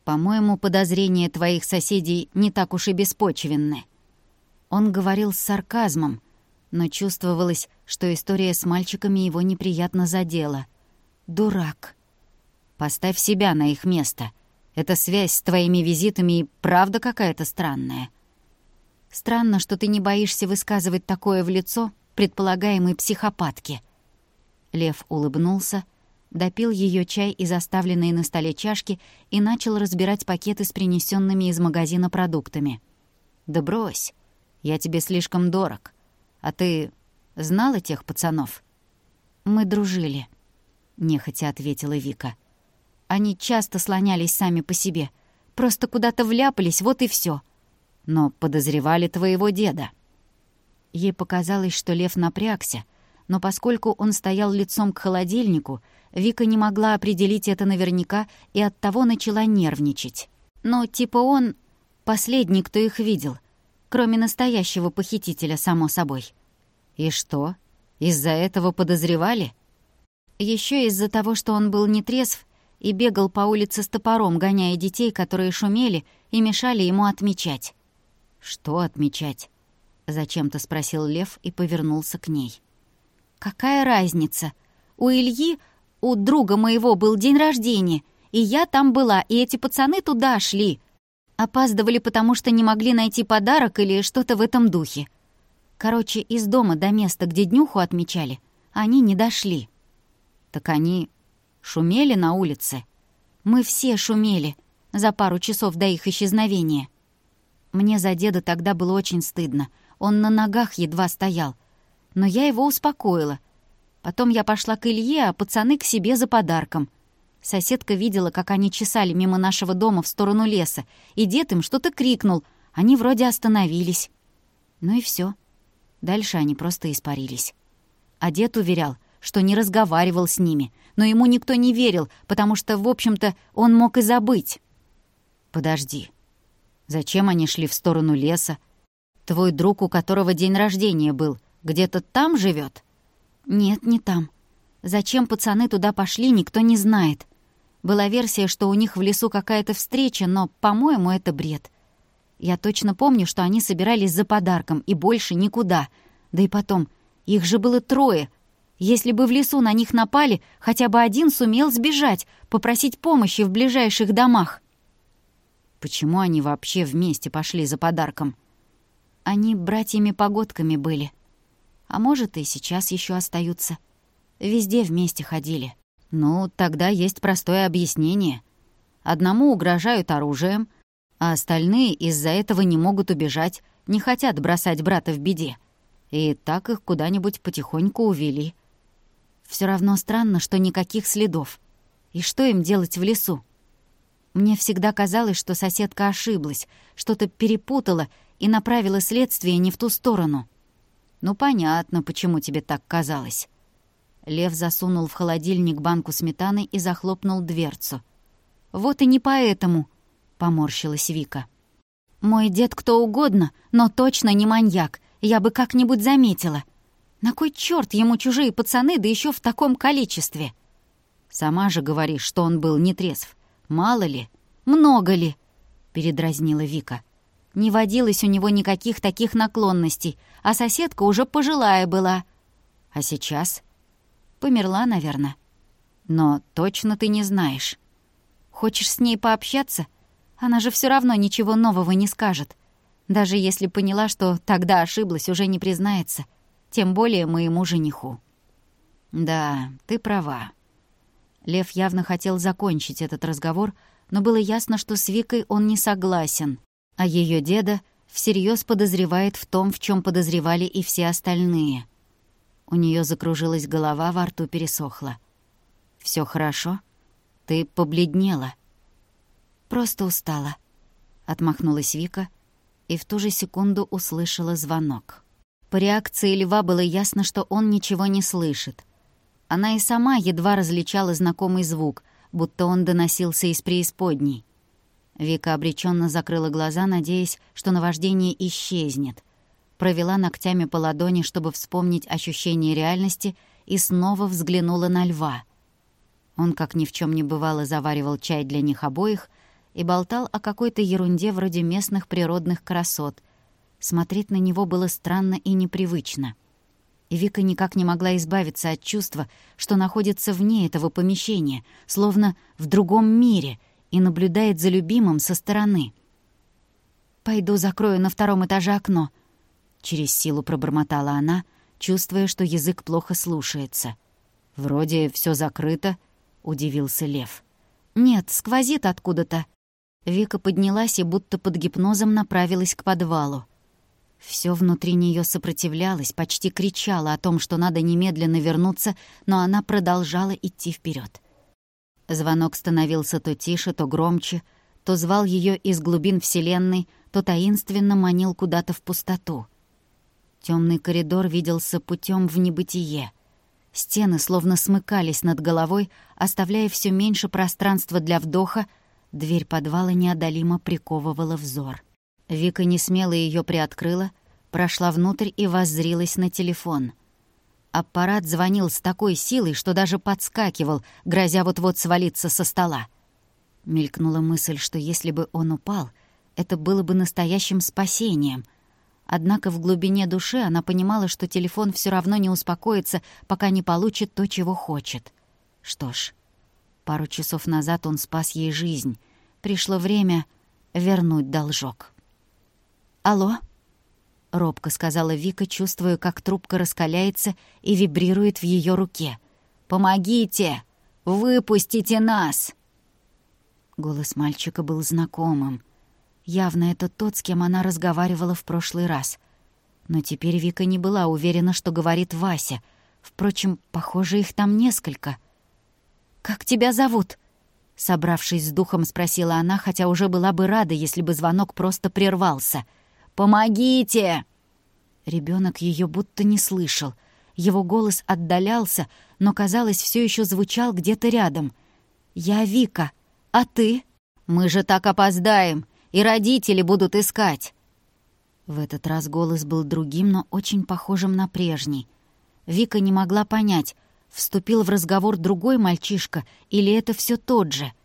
«По-моему, подозрения твоих соседей не так уж и беспочвенны». Он говорил с сарказмом, но чувствовалось, что история с мальчиками его неприятно задела. «Дурак». «Поставь себя на их место. Эта связь с твоими визитами и правда какая-то странная». «Странно, что ты не боишься высказывать такое в лицо предполагаемой психопатке». Лев улыбнулся, допил ее чай из оставленной на столе чашки и начал разбирать пакеты с принесенными из магазина продуктами. «Да брось, я тебе слишком дорог. А ты знала тех пацанов?» «Мы дружили», — нехотя ответила Вика. «Они часто слонялись сами по себе. Просто куда-то вляпались, вот и все. Но подозревали твоего деда». Ей показалось, что Лев напрягся, но поскольку он стоял лицом к холодильнику, Вика не могла определить это наверняка и оттого начала нервничать. Но типа он последний, кто их видел, кроме настоящего похитителя, само собой. И что, из-за этого подозревали? Еще из-за того, что он был нетрезв и бегал по улице с топором, гоняя детей, которые шумели и мешали ему отмечать. «Что отмечать?» — зачем-то спросил Лев и повернулся к ней. «Какая разница? У Ильи, у друга моего, был день рождения, и я там была, и эти пацаны туда шли. Опаздывали, потому что не могли найти подарок или что-то в этом духе. Короче, из дома до места, где днюху отмечали, они не дошли». «Так они шумели на улице?» «Мы все шумели за пару часов до их исчезновения. Мне за деда тогда было очень стыдно, он на ногах едва стоял. Но я его успокоила. Потом я пошла к Илье, а пацаны к себе за подарком. Соседка видела, как они чесали мимо нашего дома в сторону леса, и дед им что-то крикнул, они вроде остановились. Ну и все. Дальше они просто испарились. А дед уверял, что не разговаривал с ними, но ему никто не верил, потому что, в общем-то, он мог и забыть. «Подожди. Зачем они шли в сторону леса? Твой друг, у которого день рождения был, где-то там живет? «Нет, не там. Зачем пацаны туда пошли, никто не знает. Была версия, что у них в лесу какая-то встреча, но, по-моему, это бред. Я точно помню, что они собирались за подарком, и больше никуда. Да и потом, их же было 3. Если бы в лесу на них напали, хотя бы один сумел сбежать, попросить помощи в ближайших домах». «Почему они вообще вместе пошли за подарком?» «Они братьями-погодками были. А может, и сейчас еще остаются. Везде вместе ходили». «Ну, тогда есть простое объяснение. Одному угрожают оружием, а остальные из-за этого не могут убежать, не хотят бросать брата в беде. И так их куда-нибудь потихоньку увели. Все равно странно, что никаких следов. И что им делать в лесу? Мне всегда казалось, что соседка ошиблась, что-то перепутала и направила следствие не в ту сторону». «Ну, понятно, почему тебе так казалось». Лев засунул в холодильник банку сметаны и захлопнул дверцу. «Вот и не поэтому», — поморщилась Вика. «Мой дед кто угодно, но точно не маньяк, я бы как-нибудь заметила. На кой чёрт ему чужие пацаны, да еще в таком количестве?» «Сама же говоришь, что он был нетрезв. Мало ли, много ли?» — передразнила Вика. «Не водилось у него никаких таких наклонностей, а соседка уже пожилая была. А сейчас?» «Померла, наверное. Но точно ты не знаешь. Хочешь с ней пообщаться? Она же все равно ничего нового не скажет. Даже если поняла, что тогда ошиблась, уже не признается. Тем более моему жениху». «Да, ты права». Лев явно хотел закончить этот разговор, но было ясно, что с Викой он не согласен, а ее деда всерьез подозревает в том, в чем подозревали и все остальные. У нее закружилась голова, во рту пересохла. Все хорошо? Ты побледнела». «Просто устала», — отмахнулась Вика и в ту же секунду услышала звонок. По реакции Льва было ясно, что он ничего не слышит. Она и сама едва различала знакомый звук, будто он доносился из преисподней. Вика обреченно закрыла глаза, надеясь, что наваждение исчезнет. Провела ногтями по ладони, чтобы вспомнить ощущение реальности, и снова взглянула на Льва. Он, как ни в чем не бывало, заваривал чай для них обоих и болтал о какой-то ерунде вроде местных природных красот. Смотреть на него было странно и непривычно. И Вика никак не могла избавиться от чувства, что находится вне этого помещения, словно в другом мире, и наблюдает за любимым со стороны. «Пойду закрою на 2-м этаже окно», — через силу пробормотала она, чувствуя, что язык плохо слушается. «Вроде все закрыто», — удивился Лев. «Нет, сквозит откуда-то». Вика поднялась и будто под гипнозом направилась к подвалу. Все внутри нее сопротивлялось, почти кричало о том, что надо немедленно вернуться, но она продолжала идти вперед. Звонок становился то тише, то громче, то звал ее из глубин Вселенной, то таинственно манил куда-то в пустоту. Темный коридор виделся путем в небытие. Стены словно смыкались над головой, оставляя все меньше пространства для вдоха, дверь подвала неодолимо приковывала взор. Вика несмело ее приоткрыла, прошла внутрь и воззрилась на телефон. Аппарат звонил с такой силой, что даже подскакивал, грозя вот-вот свалиться со стола. Мелькнула мысль, что если бы он упал, это было бы настоящим спасением. Однако в глубине души она понимала, что телефон все равно не успокоится, пока не получит то, чего хочет. Что ж, пару часов назад он спас ей жизнь. Пришло время вернуть должок. «Алло?» — робко сказала Вика, чувствуя, как трубка раскаляется и вибрирует в ее руке. «Помогите! Выпустите нас!» Голос мальчика был знакомым. Явно это тот, с кем она разговаривала в прошлый раз. Но теперь Вика не была уверена, что говорит Вася. Впрочем, похоже, их там несколько. «Как тебя зовут?» Собравшись с духом, спросила она, хотя уже была бы рада, если бы звонок просто прервался. «Помогите!» Ребенок ее будто не слышал. Его голос отдалялся, но, казалось, все еще звучал где-то рядом. «Я Вика. А ты?» «Мы же так опоздаем, и родители будут искать!» В этот раз голос был другим, но очень похожим на прежний. Вика не могла понять, вступил в разговор другой мальчишка или это все тот же —